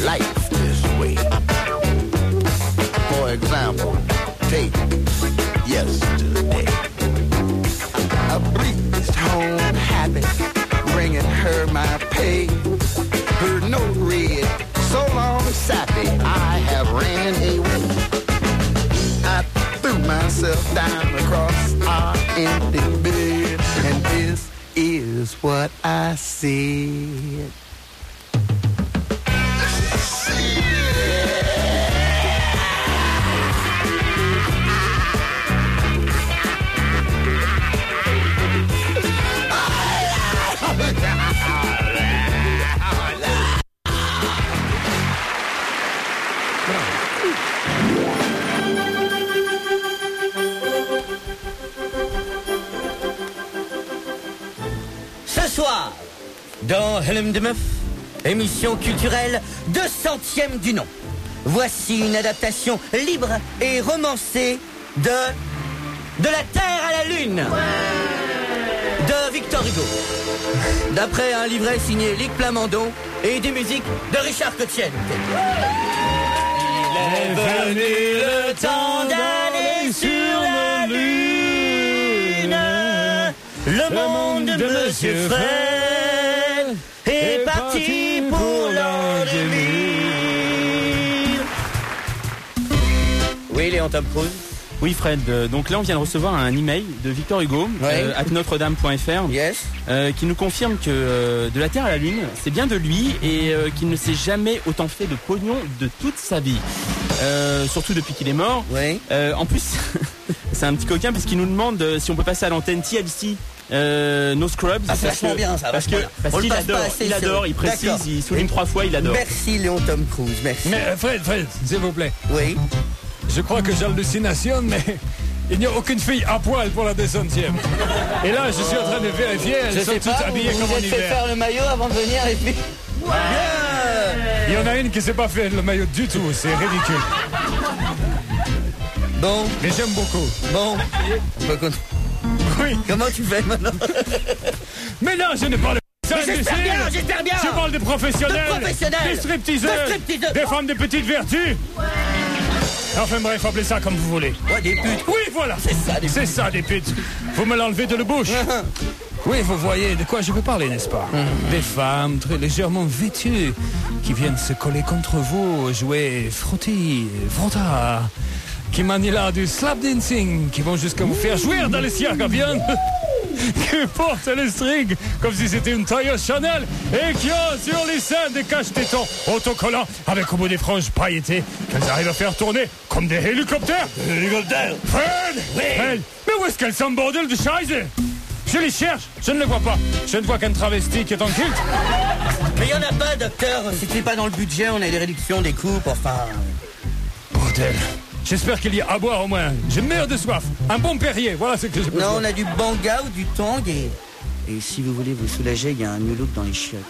life this way. For example, take yesterday. I breezed home happy, bringing her my pay. Her note read, so long sappy, I have ran away. I threw myself down across our empty bed, and this is what I said. Ce soir, dans Helm de Meuf, émission culturelle 200e du nom. Voici une adaptation libre et romancée de La Terre à la Lune de Victor Hugo. D'après un livret signé Ligue Plamondon et des musiques de Richard Cotienne. Il est venu le temps d'aller sur la Lune. Le monde de Monsieur Fred est parti pour l'an 2000. Oui, Léon Tom Cruise. Oui, Fred. Donc là, on vient de recevoir un email de Victor Hugo, @notre-dame.fr, Yes. qui nous confirme que de la Terre à la Lune, c'est bien de lui et qu'il ne s'est jamais autant fait de pognon de toute sa vie. Surtout depuis qu'il est mort. Oui. En plus, c'est un petit coquin parce qu'il nous demande si on peut passer à l'antenne TLC. No Scrubs. Ah, c'est vachement bien ça. Parce qu'il adore, il précise, D'accord. il souligne 3 fois, il adore. Merci Léon Tom Cruise, merci. Mais Fred, s'il vous plaît. Oui. Je crois que j'ai hallucination, mais il n'y a aucune fille à poil pour la 200e. Et là, je suis en train de vérifier, elles sont toutes habillées comme en Vous êtes fait hiver. faire le maillot avant de venir et puis... Ouais. Il y en a une qui s'est pas fait le maillot du tout, c'est ridicule. Bon. Mais j'aime beaucoup. Bon. On peut continuer. Oui. Comment tu fais maintenant? Mais non, je ne parle pas. J'espère bien. Je parle de professionnels. De professionnels. Des stripteaseurs. Des femmes de petites vertus. Enfin bref, appelez ça comme vous voulez. Ouais, des putes. Oui, voilà. C'est ça, des putes. Vous me l'enlevez de la bouche. Oui, vous voyez de quoi je veux parler, n'est-ce pas? Des femmes très légèrement vêtues qui viennent se coller contre vous, jouer frotti, frotta, qui manient là du slap dancing, qui vont jusqu'à vous faire jouir dans les cirques à viande, qui portent les strings comme si c'était une tailleuse Chanel et qui ont sur les seins des caches-tétons autocollants avec au bout des franges pailletées qu'elles arrivent à faire tourner comme des hélicoptères. Hélicoptère. Fred! Oui. Fred! Mais où est-ce qu'elles sont, bordel de Scheiße? Je les cherche, je ne les vois pas. Je ne vois qu'un travesti qui est en culte. Mais il n'y en a pas, docteur. C'était pas dans le budget, on a des réductions, des coupes, enfin... Bordel. J'espère qu'il y a à boire au moins. J'ai meurs de soif. Un bon Perrier, voilà ce que j'ai besoin. Non, on a du Banga ou du Tang et si vous voulez vous soulager, il y a un New Look dans les chiottes.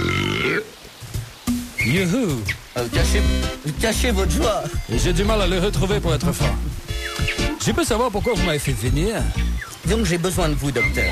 Youhou. Vous cachez votre joie. J'ai du mal à le retrouver pour être franc. Je peux savoir pourquoi vous m'avez fait venir? Donc j'ai besoin de vous, docteur.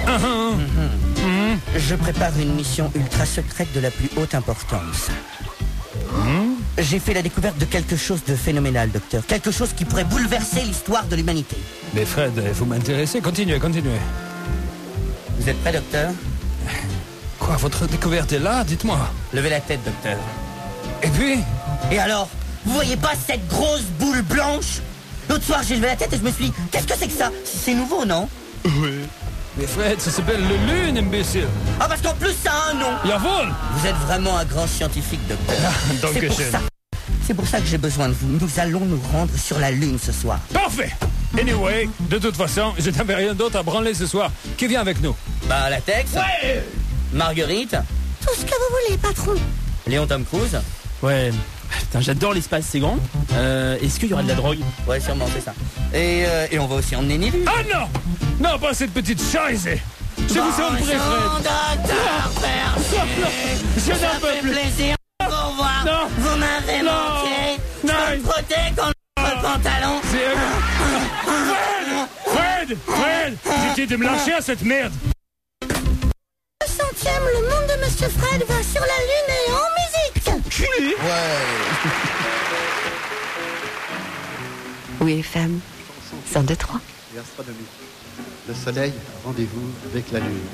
Je prépare une mission ultra secrète de la plus haute importance. J'ai fait la découverte de quelque chose de phénoménal, docteur. Quelque chose qui pourrait bouleverser l'histoire de l'humanité. Mais Fred, vous m'intéressez. Continuez. Vous êtes prêt, docteur? Quoi, votre découverte est là? Dites-moi. Levez la tête, docteur. Et puis? Et alors? Vous voyez pas cette grosse boule blanche? L'autre soir, j'ai levé la tête et je me suis dit, qu'est-ce que c'est que ça? C'est nouveau, non? Oui. Mais Fred, ça s'appelle le lune, imbécile. Ah, parce qu'en plus, ça a un nom. Jawohl. Vous êtes vraiment un grand scientifique, docteur. C'est pour ça que j'ai besoin de vous. Nous allons nous rendre sur la Lune ce soir. Parfait. Anyway, de toute façon, je n'avais rien d'autre à branler ce soir. Qui vient avec nous? Bah, la Tex. Ouais. Marguerite. Tout ce que vous voulez, patron. Léon Tom Cruise. Ouais. Putain, j'adore l'espace, c'est grand. Est-ce qu'il y aura de la drogue? Ouais, sûrement, c'est ça. Et on va aussi emmener Nilu. Ah non! Non, pas cette petite chaise. Je vous en prie, Fred. Je n'en peux plus. Plaisir de vous revoir. Non. Vous m'avez manqué. Non. Je me frottais contre le pantalon. Fred, j'ai dit de me lâcher à cette merde. Le 100e, le monde de Monsieur Fred va sur la Lune et en musique. enculé. Ouais. Oui, FM 102.3. Et astronomie. Le soleil, rendez-vous avec la lune.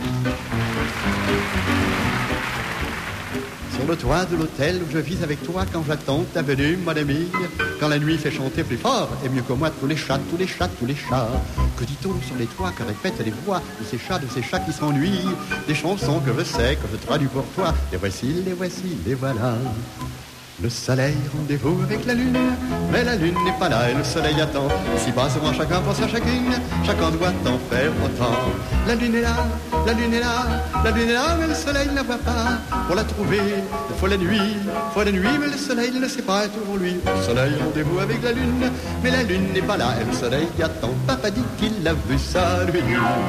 Sur le toit de l'hôtel où je vis avec toi quand j'attends ta venue, mon ami. Quand la nuit fait chanter plus fort et mieux que moi tous les chats, tous les chats, tous les chats. Que dit-on sur les toits, que répètent les voix de ces chats qui s'ennuient. Des chansons que je sais, que je traduis pour toi. Les voici, les voilà. Le soleil, rendez-vous avec la lune, mais la lune n'est pas là et le soleil attend. Ici-bas, souvent chacun pense à chacune, chacun doit en faire autant. La lune est là, la lune est là, la lune est là, mais le soleil ne la voit pas. Pour la trouver, il faut la nuit, mais le soleil ne sait pas, toujours lui. Le soleil, rendez-vous avec la lune, mais la lune n'est pas là et le soleil attend. Papa dit qu'il a vu ça, lui.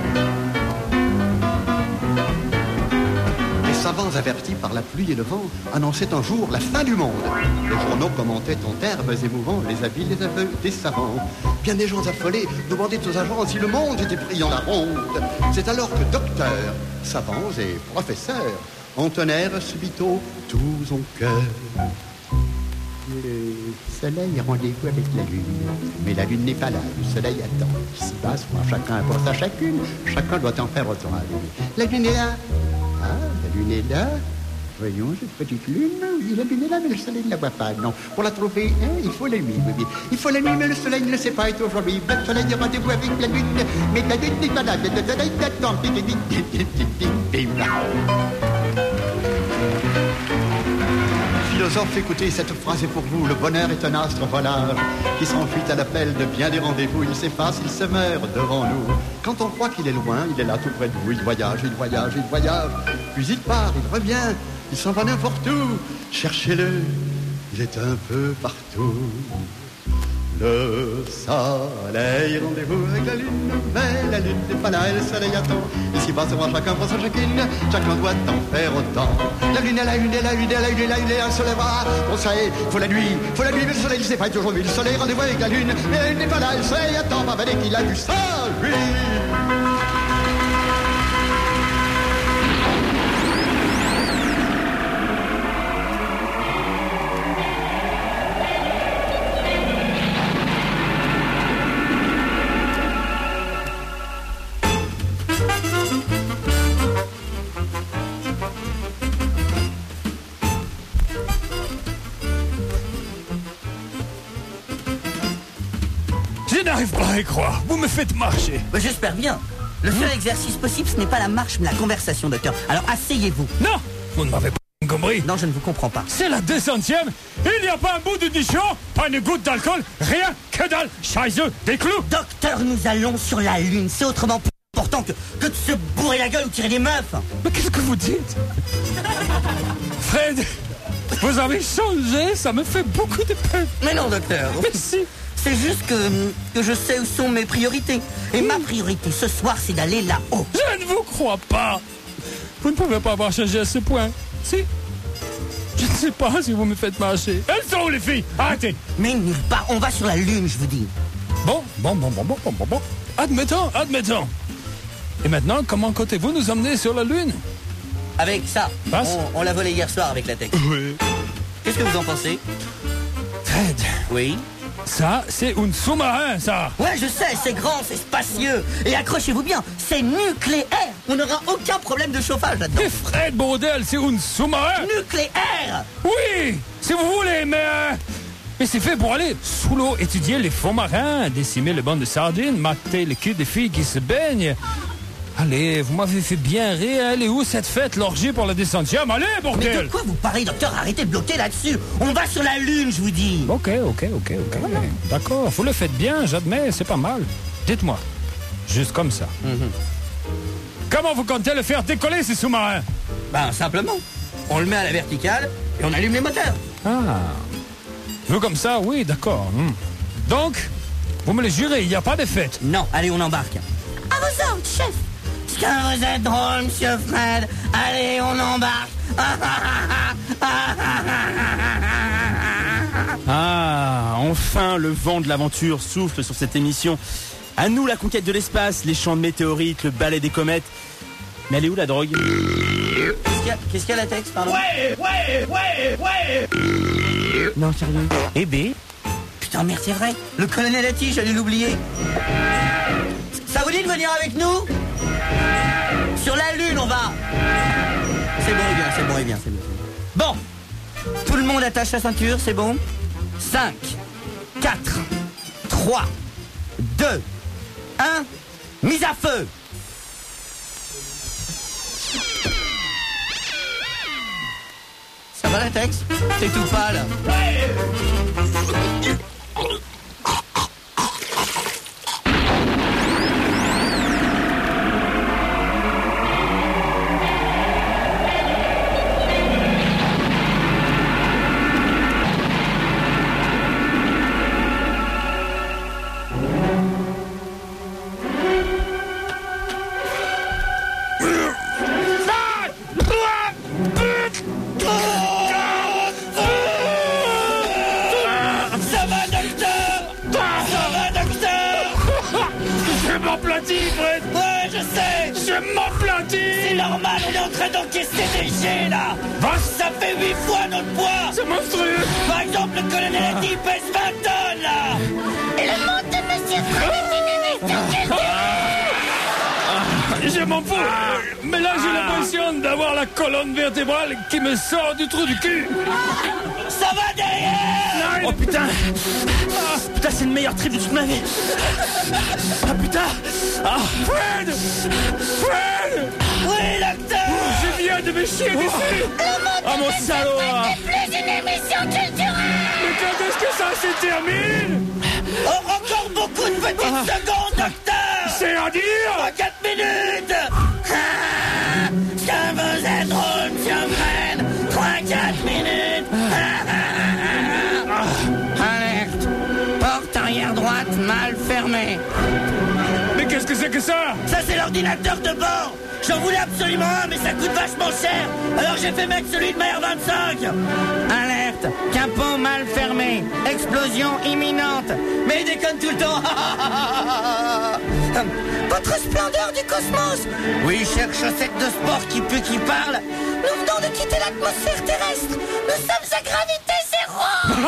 Les savants avertis par la pluie et le vent annonçaient un jour la fin du monde. Les journaux commentaient en termes émouvants les avis, les aveux des savants. Bien des gens affolés demandaient aux agents si le monde était pris en la ronde. C'est alors que docteurs, savants et professeurs entonnèrent subito tous en cœur. Le soleil rendez-vous avec la lune, mais la lune n'est pas là, le soleil attend. Ici-bas, soit chacun pense à chacune, chacun doit en faire autant. La lune est là. Ah, la lune est là. Voyons, cette petite lune. Oui, la lune est là, mais le soleil ne la voit pas. Non, pour la trouver, il faut la nuit. Oui. Il faut la nuit, mais le soleil ne le sait pas. Et aujourd'hui, le soleil est rendez-vous avec la lune. Mais la lune n'est pas là, mais le soleil attend. Philosophe, écoutez, cette phrase est pour vous. Le bonheur est un astre volage qui s'enfuit à l'appel de bien des rendez-vous. Il s'efface, il se meurt devant nous. Quand on croit qu'il est loin, il est là tout près de vous. Il voyage, il voyage, il voyage. Puis il part, il revient, il s'en va n'importe où. Cherchez-le, il est un peu partout. Le soleil, rendez-vous avec la lune, mais la lune n'est pas là et le soleil attend. Ici-bas, c'est moi, chacun pense à chacune, chacun doit en faire autant. La lune est là, lune est là, lune est là, lune est là, lune est là, le soleil va. Pour ça, faut la nuit, mais le soleil ne sait pas être aujourd'hui. Le soleil, rendez-vous avec la lune, mais la lune n'est pas là, le soleil attend. Pas valait qu'il a vu ça, lui. Je n'arrive pas à y croire. Vous me faites marcher. Bah, j'espère bien. Le seul exercice possible, ce n'est pas la marche, mais la conversation, docteur. Alors, asseyez-vous. Non, vous ne m'avez pas compris. Non, je ne vous comprends pas. C'est la 200e. Il n'y a pas un bout de nichon, pas une goutte d'alcool, rien que dalle. Scheiße, des clous. Docteur, nous allons sur la Lune. C'est autrement plus important que de se bourrer la gueule ou tirer des meufs. Mais qu'est-ce que vous dites? Fred, vous avez changé, ça me fait beaucoup de peine. Mais non, docteur. Merci. C'est juste que je sais où sont mes priorités. Et ma priorité ce soir, c'est d'aller là-haut. Je ne vous crois pas. Vous ne pouvez pas avoir changé à ce point. Si. Je ne sais pas si vous me faites marcher. Elles sont où, les filles? Arrêtez. Mais nulle part. On va sur la Lune, je vous dis. Bon. Admettons. Et maintenant, comment comptez-vous nous emmener sur la Lune? Avec ça. Passe. On l'a volé hier soir avec la tech. Oui. Qu'est-ce que vous en pensez? Fred. Oui. Ça, c'est un sous-marin, ça. Ouais, je sais, c'est grand, c'est spacieux. Et accrochez-vous bien, c'est nucléaire. On n'aura aucun problème de chauffage là-dedans. Et Fred, bordel, c'est un sous-marin. Nucléaire. Oui, si vous voulez, mais c'est fait pour aller sous l'eau, étudier les fonds marins, décimer les bandes de sardines, mater les culs des filles qui se baignent. Allez, vous m'avez fait bien rire. Elle est où cette fête, l'orgie pour la 200e? Allez, Mais bordel. de quoi vous parlez, docteur? Arrêtez de bloquer là-dessus. On va sur la Lune, je vous dis. Ok. D'accord, vous le faites bien, j'admets, c'est pas mal. Dites-moi, juste comme ça. Comment vous comptez le faire décoller, ces sous-marins? Ben, simplement. On le met à la verticale et on allume les moteurs. Ah, vous comme ça, oui, d'accord. Donc, vous me le jurez, il n'y a pas de fête? Non, allez, on embarque. À vos ordres, chef. Quand vous êtes drôle, monsieur Fred. Allez, on embarque. Ah, enfin le vent de l'aventure souffle sur cette émission. À nous la conquête de l'espace, les champs de météorites, le balai des comètes. Mais elle est où la drogue? Qu'est-ce qu'il y Qu'est-ce qu'il y a, latex, pardon? Ouais. Non, sérieux. Eh B. Putain, merde, c'est vrai. Le colonel Atti, j'allais l'oublier. Ça vous dit de venir avec nous? Sur la Lune, on va. C'est bon, il vient. Bon. Tout le monde attache la ceinture, c'est bon? 5, 4, 3, 2, 1, mise à feu. Ça va, latex? T'es tout pâle. Ouais, je sais. Je m'aplatis. C'est normal, on est en train d'encaisser des jets, là. Ça fait 8 fois notre poids. C'est monstrueux. Par exemple, le colonel Atti pèse 20 tonnes, là. Et le monde de Monsieur Fred est inhumé sur quel Je m'en fous. Mais là, j'ai l'impression d'avoir la colonne vertébrale qui me sort du trou du cul. Ça va derrière. Oh putain. Putain, c'est le meilleur trip de toute ma vie. Ah putain. Fred. Oui, docteur. Je viens de me chier dessus. Ah mon salaud. plus une émission culturelle. Mais quand est-ce que ça se termine? Encore beaucoup de petites secondes, docteur. C'est à dire. 4 minutes. Ça vous est drôle, monsieur Fred. 3-4 minutes. Alerte. Porte arrière droite mal fermée. Mais qu'est-ce que c'est que ça? Ça, c'est l'ordinateur de bord. J'en voulais absolument un, mais ça coûte vachement cher. Alors j'ai fait mettre celui de ma R25. Alerte. Capot mal fermé. Explosion imminente. Mais il déconne tout le temps. Votre splendeur du cosmos. Oui, chère chaussette de sport qui pue, qui parle. Nous venons de quitter l'atmosphère terrestre. Nous sommes à gravité zéro.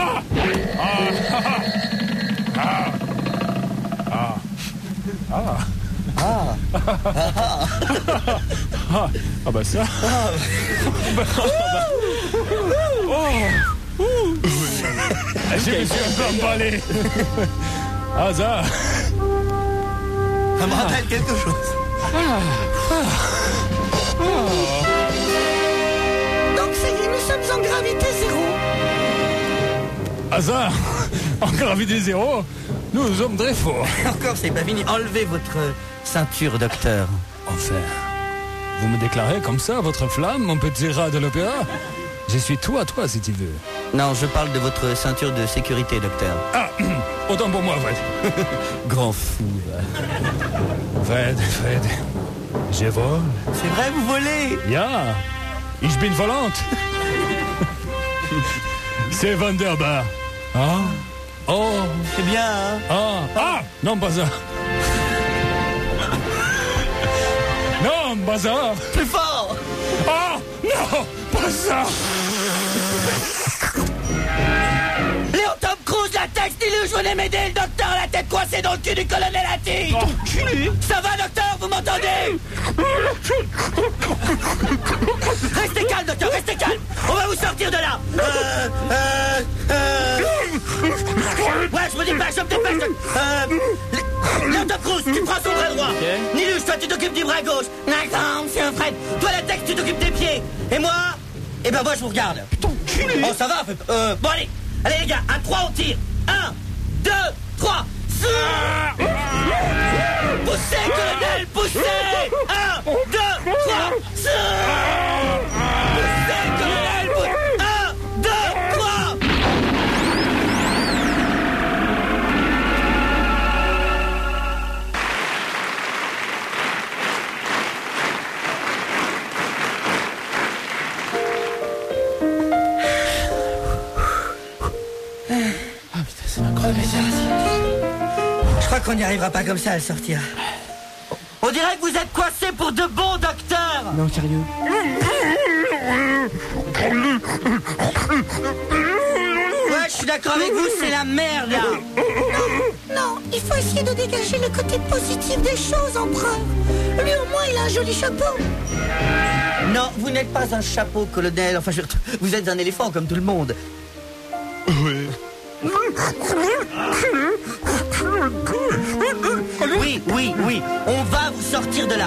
Ah bah ça. Je me suis encore emballé. Ah ça. Ça me rappelle quelque chose. Donc ça y est, nous sommes en gravité zéro. Ah ça. En gravité zéro, nous sommes très forts. Encore, c'est pas fini. Enlevez votre ceinture, docteur. Enfin, vous me déclarez comme ça votre flamme, mon petit rat de l'opéra? Je suis tout à toi si tu veux. Non, je parle de votre ceinture de sécurité, docteur. Ah, autant pour moi, Fred. Grand fou, va. Fred, je vole. C'est vrai, vous volez. Ja, ich bin volante. C'est Wunderbar. Ah, oh, C'est bien, hein? non, pas ça. Non, pas ça. Plus fort. Ah, non, pas ça. Léon Tom Cruise, la texte, dis-le, je venais m'aider, le docteur a la tête coincée dans le cul du colonel Atti. Ça va, docteur, vous m'entendez? Restez calme, docteur, restez calme. On va vous sortir de là. Ouais, je me dépêche, Léon Tom Cruise, tu prends son bras droit. Nilus, toi, tu t'occupes du bras gauche. D'accord, monsieur Fred. Toi, la texte, tu t'occupes des pieds. Et moi, moi, je vous regarde. Oh, ça va. Bon, allez, les gars, à 3, on tire. 1, 2, 3. Poussez, colonel, poussez. 1, 2, 3. Poussez, colonel, poussez. 1, 2, 3. Je crois qu'on n'y arrivera pas comme ça à le sortir. On dirait que vous êtes coincé pour de bon, docteur. Non, sérieux. Ouais, je suis d'accord avec vous, c'est la merde, là. Non, il faut essayer de dégager le côté positif des choses, empereur. Lui, au moins, il a un joli chapeau. Non, vous n'êtes pas un chapeau, colonel. Enfin, vous êtes un éléphant comme tout le monde. Oui. Oui. On va vous sortir de là.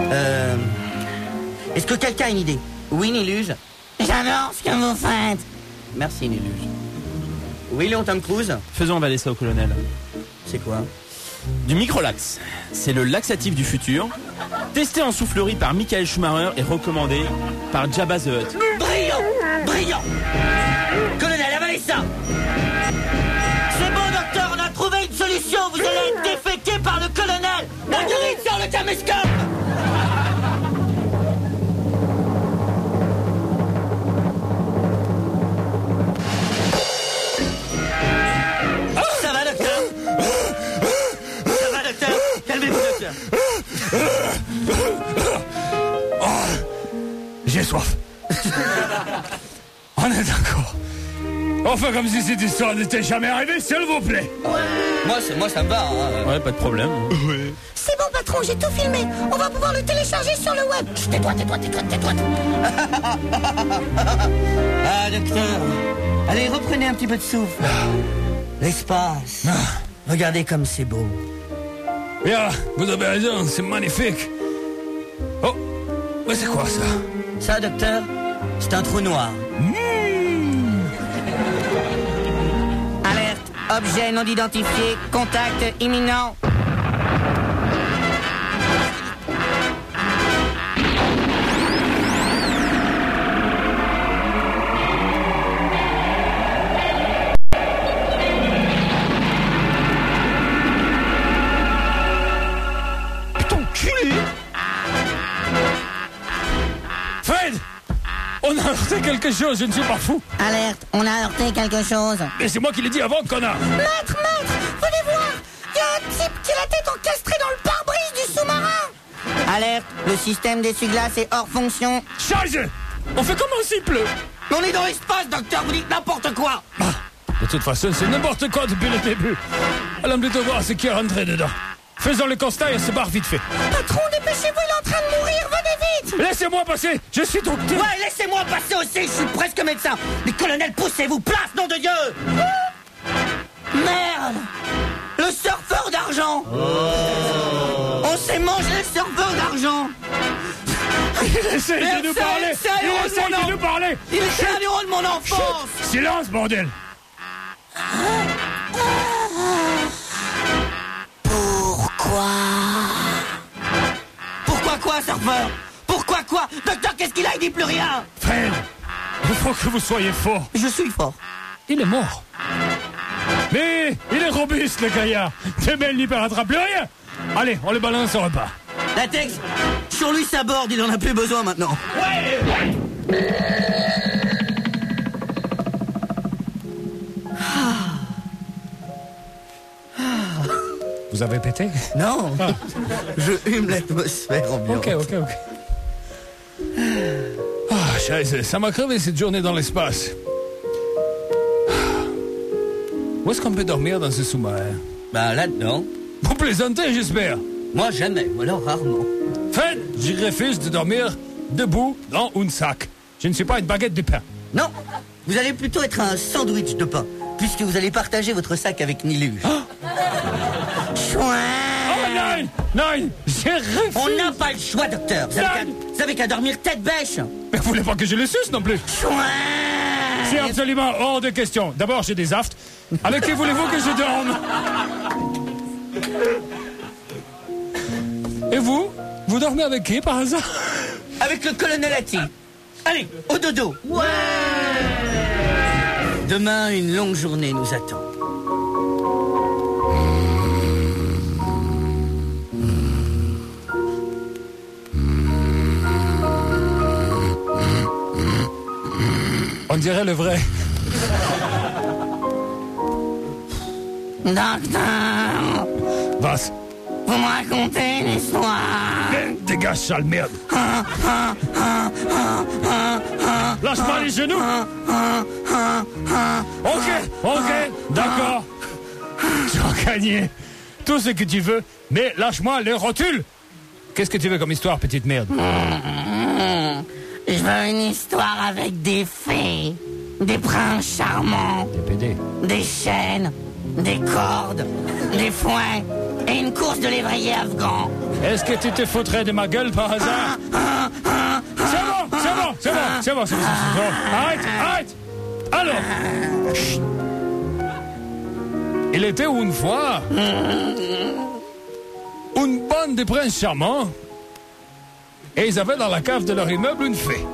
Est-ce que quelqu'un a une idée? Oui, Niluge? J'adore ce que vous faites. Merci, Niluge. Oui, Léon Tom Cruise? Faisons avaler ça au colonel. C'est quoi? Du microlax. C'est le laxatif du futur. Testé en soufflerie par Michael Schumacher et recommandé par Jabba the Hutt. Brillant. Colonel, avalez ça. C'est bon, docteur, on a trouvé une solution. Vous allez être déféqué par le colonel. Marguerite, sors le caméscope. Ça va, docteur? Calmez-vous, docteur. J'ai soif. On est d'accord. On fait comme si cette histoire n'était jamais arrivée, s'il vous plaît. Moi, ça me va. Hein. Ouais, pas de problème. Oui. C'est bon, patron, j'ai tout filmé. On va pouvoir le télécharger sur le web. Tais-toi. Ah, docteur. Allez, reprenez un petit peu de souffle. L'espace. Regardez comme c'est beau. Bien, vous avez raison, c'est magnifique. Oh, mais c'est quoi ça? Ça, docteur, c'est un trou noir. Alerte, objet non identifié, contact imminent. Fred! On a heurté quelque chose, je ne suis pas fou. Alerte, on a heurté quelque chose. Et c'est moi qui l'ai dit avant, connard. Maître, venez voir. Il y a un type qui a la tête encastrée dans le pare-brise du sous-marin. Alerte, le système d'essuie-glace est hors fonction. Charge! On fait comment s'il pleut? Mais on est dans l'espace, docteur, vous dites n'importe quoi. De toute façon, c'est n'importe quoi depuis le début. Allons plutôt voir ce qui est rentré dedans. Faisons le constat et on se barre vite fait. Patron, dépêchez-vous, il est en train de mourir, venez vite. Laissez-moi passer, je suis docteur. Ouais, laissez-moi passer aussi, je suis presque médecin. Mais colonel, poussez-vous, place, nom de Dieu. Merde. Le surfeur d'argent. On s'est mangé le surfeur d'argent. Il essaie de nous parler. Il est un héros de mon enfance. Chut, silence, bordel. Pourquoi quoi, surfeur? Pourquoi quoi? Docteur, qu'est-ce qu'il a? Il dit plus rien. Fred, il faut que vous soyez fort. Je suis fort. Il est mort. Mais il est robuste, le gaillard. Demain, il n'y rattrape plus rien. Allez, on le balance au repas. Latex, sur lui ça borde, il en a plus besoin maintenant. Ouais. Vous avez pété? Non, je hume l'atmosphère ambiante. Ok. Ah, scheiße, ça m'a crevé cette journée dans l'espace. Où est-ce qu'on peut dormir dans ce sous-marin? Bah là-dedans. Vous plaisantez, j'espère. Moi jamais, ou alors rarement. Fred, j'y refuse de dormir debout dans un sac. Je ne suis pas une baguette de pain. Non, vous allez plutôt être un sandwich de pain, puisque vous allez partager votre sac avec Niluge. Chouin. Oh non, j'ai refusé. On n'a pas le choix, docteur. Vous avez qu'à dormir tête bêche. Mais vous voulez pas que je le suce non plus? Chouin. C'est absolument hors de question. D'abord, j'ai des aftes. Avec qui voulez-vous que je dorme? Et vous? Vous dormez avec qui, par hasard? Avec le colonel Atti. Allez, au dodo. Ouais. Demain, une longue journée nous attend. On dirait le vrai. Docteur. Was? Vous me racontez une histoire. Dégage, sale merde. Lâche-moi les genoux. Ok, d'accord. Tu as gagné tout ce que tu veux, mais lâche-moi les rotules. Qu'est-ce que tu veux comme histoire, petite merde? Je veux une histoire avec des fées, des princes charmants, Des PD. des chaînes, des cordes, des foins et une course de lévrier afghan. Est-ce que tu te foutrais de ma gueule par hasard? C'est bon. Arrête. Alors. Chut. Il était une fois une bande de princes charmants et ils avaient dans la cave de leur immeuble une fée.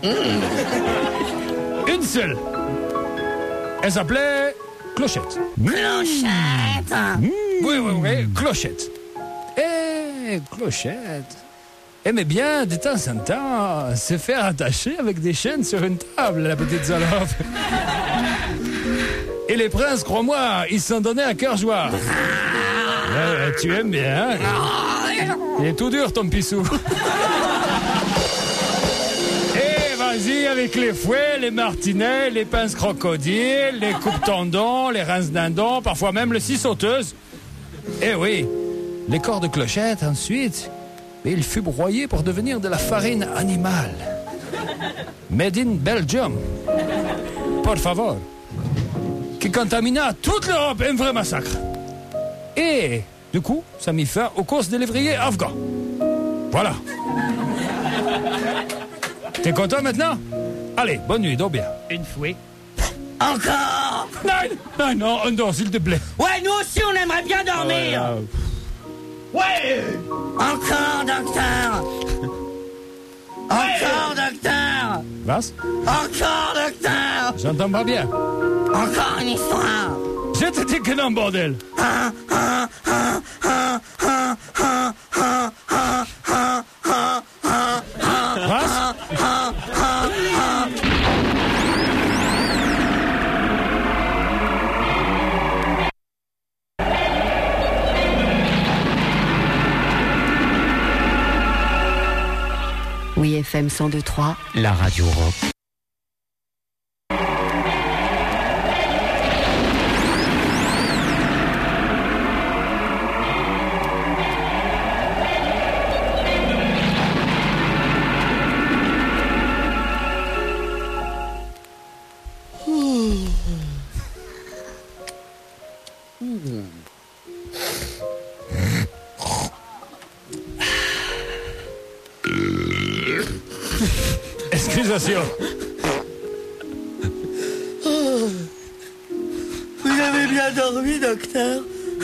Une seule. Elle s'appelait Clochette. Clochette. Oui, Clochette. Et Clochette aimait bien de temps en temps se faire attacher avec des chaînes sur une table, la petite salope. Et les princes, crois-moi, ils s'en donnaient à cœur joie. Tu aimes bien, hein? Il est tout dur, ton pissou. Et vas-y avec les fouets, les martinets, les pinces crocodiles, les coupes-tendons, les rince-dindons, parfois même le scie-sauteuse. Eh oui, les corps de Clochette, ensuite, il fut broyé pour devenir de la farine animale. Made in Belgium. Por favor. Qui contamina toute l'Europe, un vrai massacre. Et, du coup, ça mit fin aux courses de lévriers afghans. Voilà. T'es content maintenant? Allez, bonne nuit, dors bien. Une fouet. Encore. Non, un dors, s'il te plaît. Ouais, nous aussi, on aimerait bien dormir. Ouais. Encore, docteur. Encore, docteur. Was? Encore, docteur. J'entends pas bien. Encore une histoire. Je te dis que non, bordel. Was? Oui, FM 102.3. La radio rock. Excusation. Vous avez bien dormi, docteur?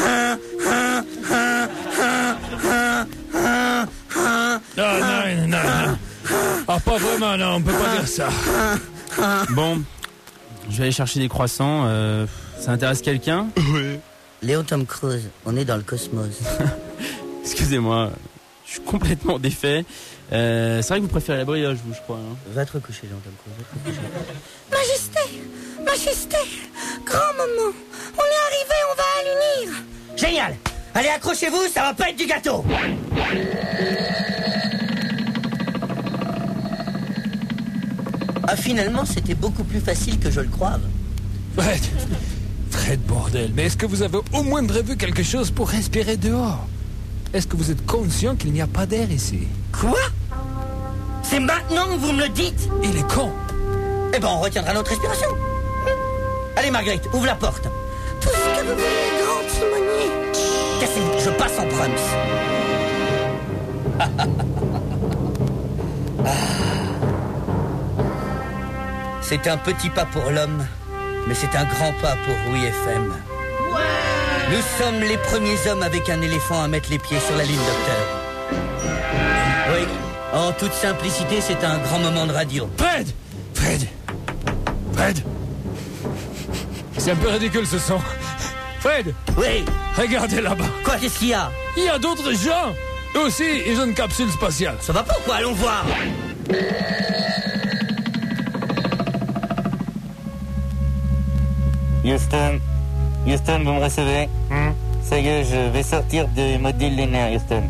Non. Ah, pas vraiment, non, on peut pas dire ça. Bon, je vais aller chercher des croissants. Ça intéresse quelqu'un? Oui. Léo Tom Cruise, on est dans le cosmos. Excusez-moi, je suis complètement défait. C'est vrai que vous préférez la brioche, vous, je crois. Hein. Va te recoucher, Léo Tom Cruise. Va te recoucher. Majesté, grand-maman, on est arrivé, on va à l'unir. Génial. Allez, accrochez-vous, ça va pas être du gâteau. Ah, finalement, c'était beaucoup plus facile que je le crois. Fred, bordel, mais est-ce que vous avez au moins prévu quelque chose pour respirer dehors? Est-ce que vous êtes conscient qu'il n'y a pas d'air ici? Quoi? C'est maintenant que vous me le dites? Il est con. Eh ben, on retiendra notre respiration. Allez, Marguerite, ouvre la porte. Tout ce que vous voulez, grand timonier. Cassez-vous, je passe en prums. C'est un petit pas pour l'homme, mais c'est un grand pas pour Oui FM. Nous sommes les premiers hommes avec un éléphant à mettre les pieds sur la Lune, docteur. Oui, en toute simplicité, c'est un grand moment de radio. Fred. C'est un peu ridicule ce son. Fred, Oui, regardez là-bas. quoi, qu'est-ce qu'il y a? Il y a d'autres gens. Eux aussi, ils ont une capsule spatiale. Ça va pas ou quoi? Allons voir. Houston, vous me recevez? Ça y est, je vais sortir de modèle les nerfs, Houston.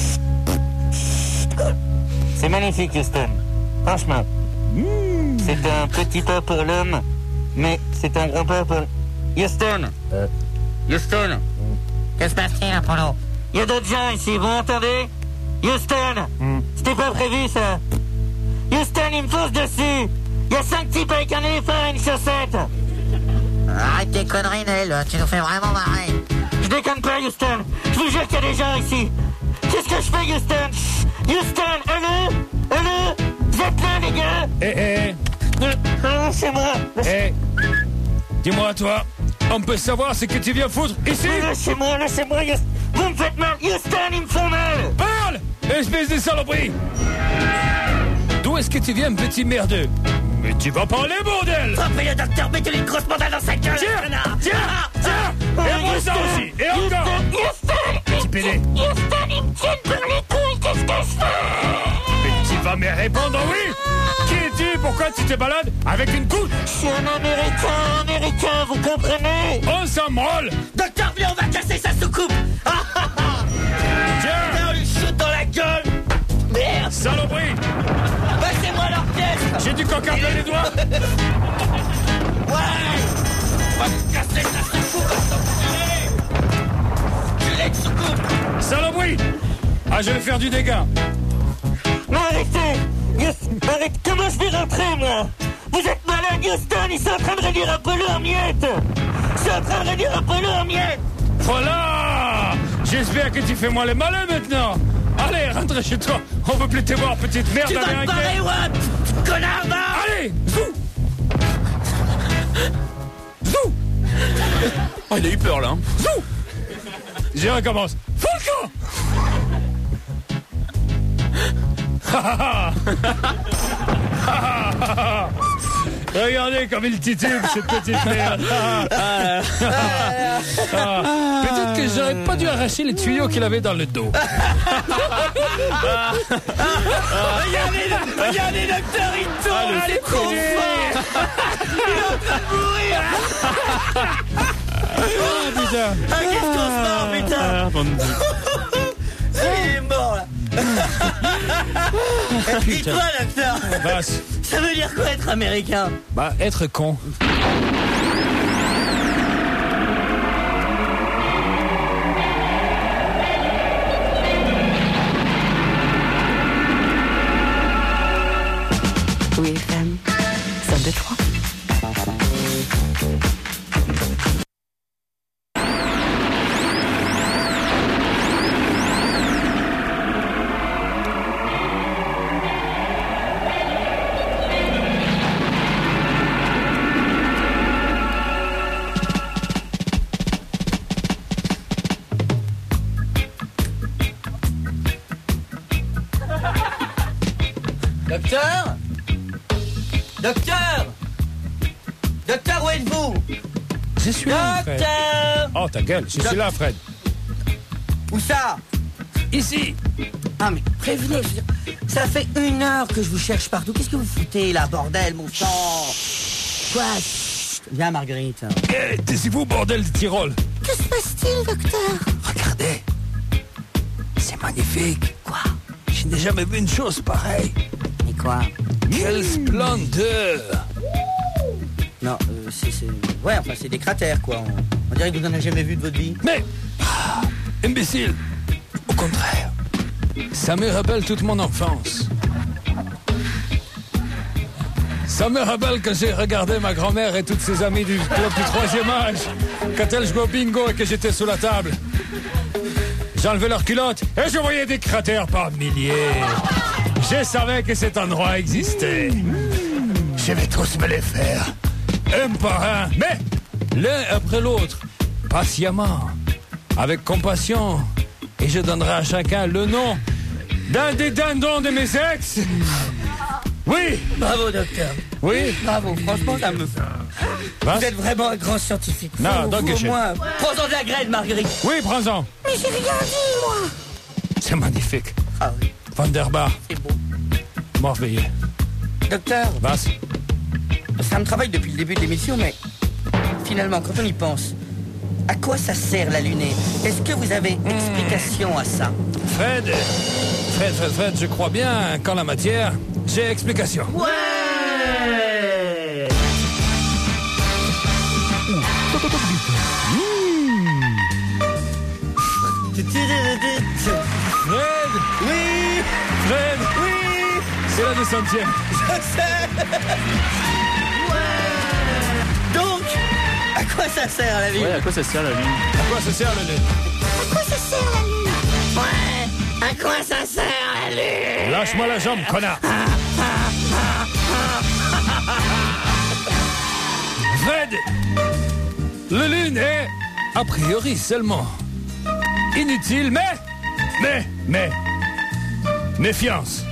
C'est magnifique, Houston. Franchement. C'est un petit pas pour l'homme, mais c'est un grand pas pour... Houston. Houston. Que se passe-t-il, Apollo? Il y a d'autres gens ici, vous m'entendez? Houston. C'était pas prévu, ça. Houston, il me fonce dessus. Il y a 5 types avec un éléphant et une chaussette. Arrête tes conneries, Nel, tu nous fais vraiment marrer. Je déconne pas, Houston. Je vous jure qu'il y a des gens ici. Qu'est-ce que je fais, Houston? Houston, allô? Vous êtes là, les gars? C'est moi. Dis-moi, toi, on peut savoir ce que tu viens foutre ici? Lâchez-moi, Houston. Vous me faites mal. Houston, ils me font mal. Parle, espèce de saloperie. D'où est-ce que tu viens, petit merdeux? Mais tu vas parler, bordel! Frappez le docteur, mettez une grosse mandale dans sa gueule! Tiens! Et moi ça aussi! Et encore! Petit pédé! Houston, ils me tiennent par les couilles, qu'est-ce que je fais? Mais tu vas me répondre oui! Qui es-tu? Pourquoi tu te balades avec une couche? Je suis un Américain, vous comprenez? On s'en branle! Docteur, viens, on va casser sa soucoupe! Tiens! On lui shoot dans la gueule! Merde! Saloperie! Passez-moi l'orchestre! J'ai du coca dans les doigts! Ouais! On va casser sa soucoupe! Je l'ai de soucoupe! Saloperie! Ah, je vais faire du dégât! Mais arrêtez! Arrête, comment je vais rentrer, moi? Vous êtes malade, Houston, ils sont en train de réduire Apollo en miettes! Voilà! J'espère que tu fais moins les malins maintenant! Allez, rentre chez toi! On veut plus te voir, petite merde Tu vas te américaine! barrer, ouais! Petit connard, va! Allez! Zou! Zou! Oh, il a eu peur, là. Hein. Zou! Je recommence. Fous le camp! Regardez comme il titube, cette petite merde. Peut-être que j'aurais pas dû arracher les tuyaux qu'il avait dans le dos. Regardez, docteur, il tourne! Il est trop fort! Il est en train de mourir! Oh putain! Qu'est-ce qu'on se marre, putain! Il est mort, là! Et toi, docteur? Basse. Ça veut dire quoi être américain? Bah, être con. Oui, FM. 102.3. Docteur? Docteur? Docteur, où êtes-vous? Je suis là, Fred. Docteur! Oh, ta gueule, je suis là, Fred. Où ça? Ici. Ah, mais prévenez, je veux dire, ça fait 1 heure que je vous cherche partout. Qu'est-ce que vous foutez, là, bordel, mon sang? Quoi? Chut. Viens, Marguerite. Eh, taisez-vous, bordel de Tyrol. Que se passe-t-il, docteur? Regardez. C'est magnifique. Quoi? Je n'ai jamais vu une chose pareille. Mais quoi? Quelle splendeur! Non, c'est... Ouais, enfin, c'est des cratères, quoi. On dirait que vous n'en avez jamais vu de votre vie. Mais, imbécile, au contraire, ça me rappelle toute mon enfance. Ça me rappelle quand j'ai regardé ma grand-mère et toutes ses amies du club du 3e âge, quand elles jouaient au bingo et que j'étais sous la table. J'enlevais leurs culottes et je voyais des cratères par milliers. Je savais que cet endroit existait. Je vais tous me les faire, un par un, mais l'un après l'autre, patiemment, avec compassion, et je donnerai à chacun le nom d'un des dindons de mes ex. Oui. Bravo, docteur. Oui. Bravo, franchement, ça me... Vous êtes vraiment un grand scientifique. Non, donc au moins. Prends-en de la graine, Marguerite. Oui, prends-en. Mais j'ai rien dit, moi. C'est magnifique. Ah oui, Vanderbar, c'est beau. merveilleux. Docteur, Vas. ça me travaille depuis le début de l'émission, mais finalement, quand on y pense, À quoi ça sert la lune? Est-ce que vous avez explication à ça? Fred, je crois bien qu'en la matière, j'ai explication. Ouais! Fred! Oui! Fred! Oui! C'est la 200e. Je sais! Donc, à quoi ça sert la lune? Ouais, à quoi ça sert la lune? À quoi ça sert la lune? À quoi ça sert la lune? Ouais! À quoi ça sert la lune? Lâche-moi la jambe, connard! Fred! La lune est, a priori seulement, inutile, mais, méfiance.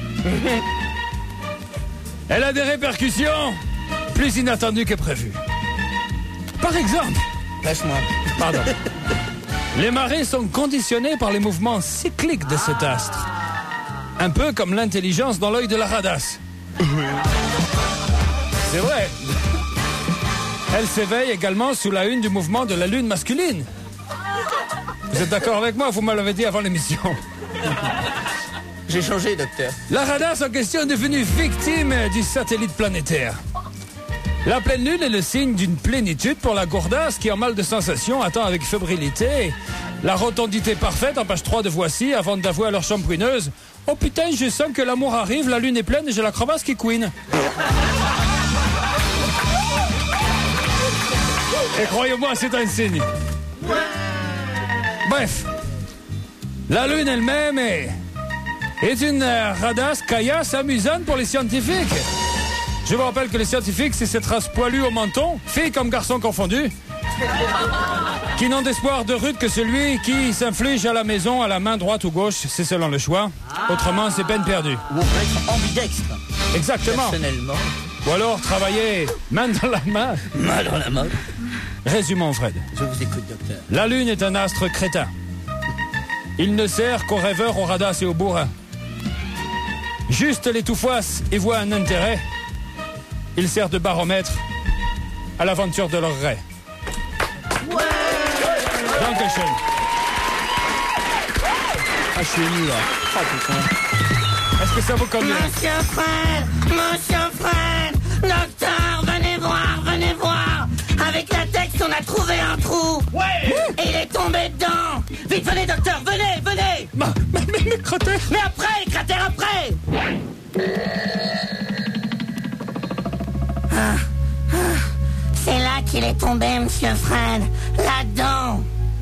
Elle a des répercussions plus inattendues que prévues. Par exemple, Lâche-moi. pardon, les marées sont conditionnées par les mouvements cycliques de cet astre. Un peu comme l'intelligence dans l'œil de la radasse. C'est vrai. Elle s'éveille également sous la une du mouvement de la lune masculine. Vous êtes d'accord avec moi? Vous me l'avez dit avant l'émission. J'ai changé, docteur. La radasse en question est devenue victime du satellite planétaire. La pleine lune est le signe d'une plénitude pour la gourdasse qui, en mal de sensation, attend avec fébrilité la rotondité parfaite en page 3 de Voici avant d'avouer à leur champouineuse: oh putain, je sens que l'amour arrive, la lune est pleine et j'ai la crevasse qui couine. Et croyez-moi, c'est un signe. Bref, la lune elle-même est une radasse caillasse amusante pour les scientifiques. Je vous rappelle que les scientifiques, c'est cette race poilue au menton, filles comme garçons confondus, qui n'ont d'espoir de rude que celui qui s'inflige à la maison à la main droite ou gauche, c'est selon le choix. Autrement, c'est peine perdue. Ou on peut être ambidextre. Exactement. Personnellement. Ou alors travailler main dans la main. Main dans la main. Résumons, Fred. Je vous écoute, docteur. La lune est un astre crétin. Il ne sert qu'aux rêveurs, aux radasses et aux bourrins. Juste les touffoisses y voient un intérêt. Il sert de baromètre à l'aventure de leur rêve. Ouais! Dankeschön. Ah, je suis ému là. Oh putain. Est-ce que ça vous convient? Monsieur Fred, docteur, venez voir. Avec la texte, on a trouvé un trou. Ouais! Et il est tombé dedans. Vite, venez, docteur, venez! Mais cratère. Mais après, cratère après! C'est là qu'il est tombé, monsieur Fred. Là-dedans.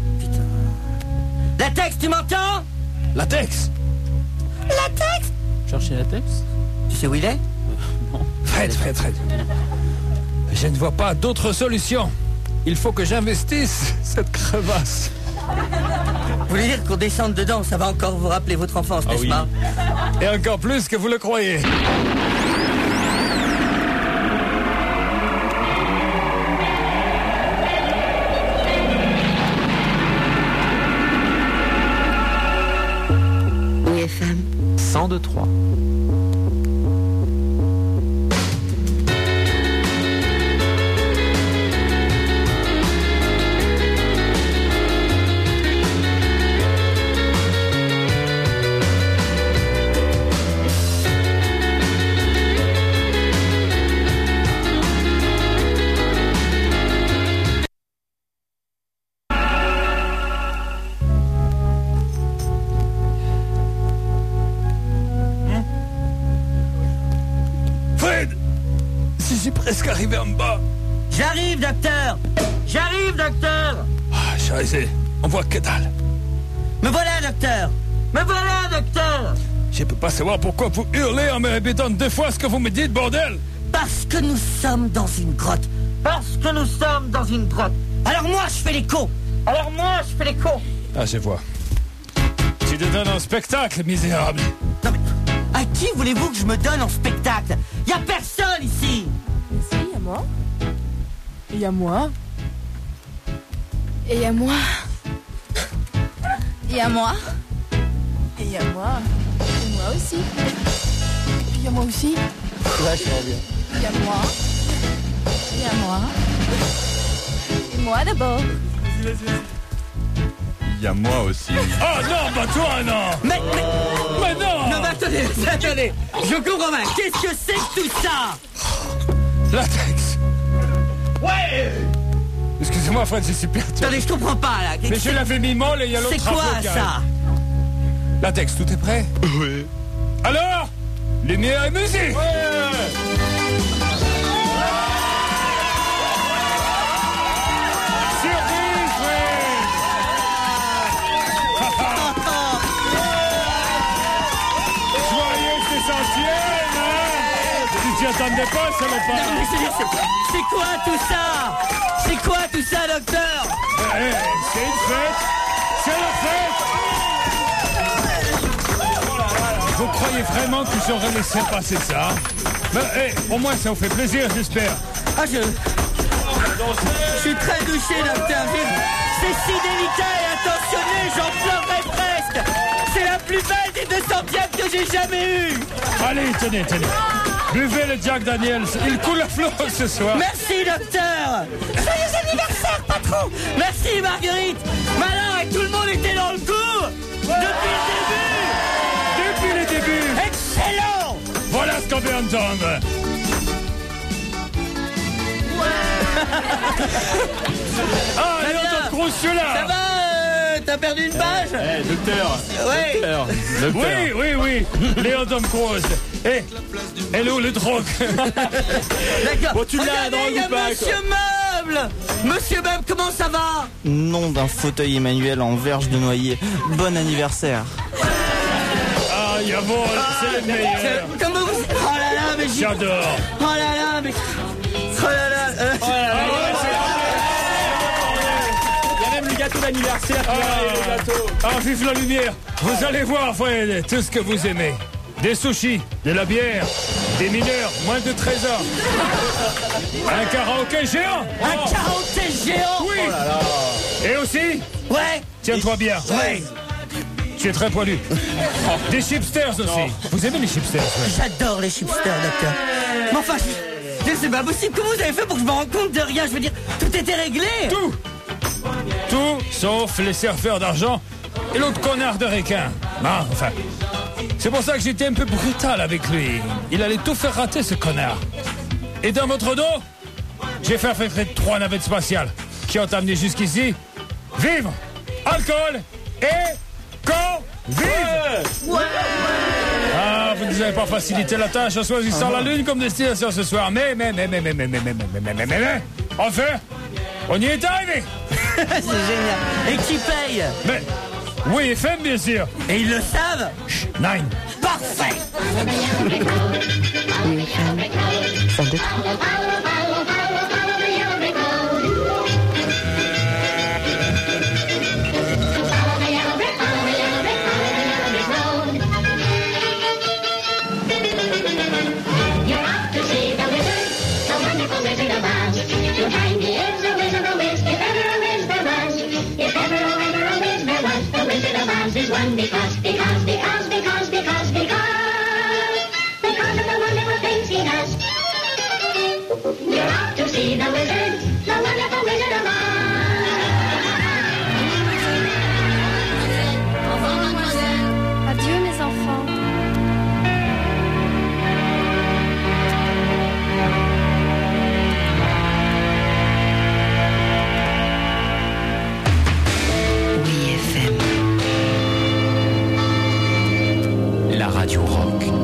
Latex, tu m'entends? Latex. Latex? Chercher la texte? Tu sais où il est? Fred. Je ne vois pas d'autre solution. Il faut que j'investisse cette crevasse. Vous voulez dire qu'on descende dedans, ça va encore vous rappeler votre enfance, n'est-ce oui. pas? Et encore plus que vous le croyez. FM 102.3. Je suis presque arrivé en bas. J'arrive, docteur! Ah, scheiße, on voit que dalle. Me voilà, docteur! Je peux pas savoir pourquoi vous hurlez en me répétant 2 fois ce que vous me dites, bordel. Parce que nous sommes dans une grotte. Alors moi, je fais les cons. Ah, je vois. Tu te donnes un spectacle, misérable. Non mais, à qui voulez-vous que je me donne en spectacle? Y a personne ici! Si, il y a moi. Il y a moi. Et il y a moi. Il y a moi. Et il y a moi. Et moi aussi. Et puis il y a moi aussi. Vachement bien. Il y a moi. Il y a moi. Et moi d'abord. Il y a moi aussi. Oh non, bah toi non. Mais non. Non, mais attendez. Je comprends pas. Qu'est-ce que c'est que tout ça? Latex. Ouais. Excusez-moi, Fred, je suis perdu. Attendez, je comprends pas là. Mais je l'avais mis molle et il y a l'autre. C'est quoi ça? Latex, tout est prêt? Oui. Alors, lumière et musique. Ouais. Surprise, Fred. Joyeuse des centièmes, hein? Tu t'y attendais pas, ça va pas. Non, mais c'est quoi tout ça? C'est quoi tout ça, docteur? C'est une fête. C'est la fête. Vous croyez vraiment que j'aurais laissé passer ça? Mais au moins ça vous fait plaisir, j'espère. Ah, je suis très touché, docteur. C'est si délicat et attentionné, j'en pleurerais presque. C'est la plus belle des 200e que j'ai jamais eue. Allez, tenez. Buvez le Jack Daniels. Il coule à flot ce soir. Merci, docteur. Joyeux anniversaire, patron. Merci, Marguerite. Malin et tout le monde était dans le coup. Depuis le début. Excellent. Voilà ce qu'on veut entendre. Ah, Léon Tom Cruise, celui-là. Ça va, t'as perdu une page? Docteur. Oui. Docteur. Oui. Léon Tom Cruise. Hello, le drogue. D'accord. Bon, tu l'as, drogue ou pas? Monsieur Meuble, comment ça va? Nom d'un fauteuil Emmanuel en verge de noyer. Bon anniversaire. Ah, Yavon, c'est le meilleur. Comment vous... Oh là là, mais j'adore. Oh là là, mais... Oh là là. Il y a même le gâteau d'anniversaire. Le gâteau. Ah, vive la lumière. Vous allez voir, Fred, tout ce que vous aimez. Des sushis, de la bière, des mineurs, moins de 13 ans. Un karaoké géant. Un karaoké géant. Oui. Oh là là. Et aussi, ouais. Tiens-toi bien. Ouais. Tu es très poilu. Des chipsters aussi. Vous aimez les chipsters? Ouais. J'adore les chipsters, docteur. Mais enfin, c'est pas possible. Comment vous avez fait pour que je me rende compte de rien? Je veux dire, tout était réglé. Tout, sauf les surfeurs d'argent et l'autre connard de requin. Non, enfin... C'est pour ça que j'étais un peu brutal avec lui. Il allait tout faire rater, ce connard. Et dans votre dos, j'ai fait affecter 3 navettes spatiales qui ont amené jusqu'ici. Vivre, alcool et convive. Ouais. Ah, vous ne nous avez pas facilité la tâche en choisissant la Lune comme destination ce soir. Mais, enfin, on y est arrivé. C'est génial. Et qui paye? Mais... Oui, FM, bien sûr. Et ils le savent? Chut, 9. Parfait. Ça me détend. Is one because of the wonderful things he does. You're off to see the wizard, the wonderful Wizard of Au revoir, mademoiselle. Adieu, mes enfants. La radio rock.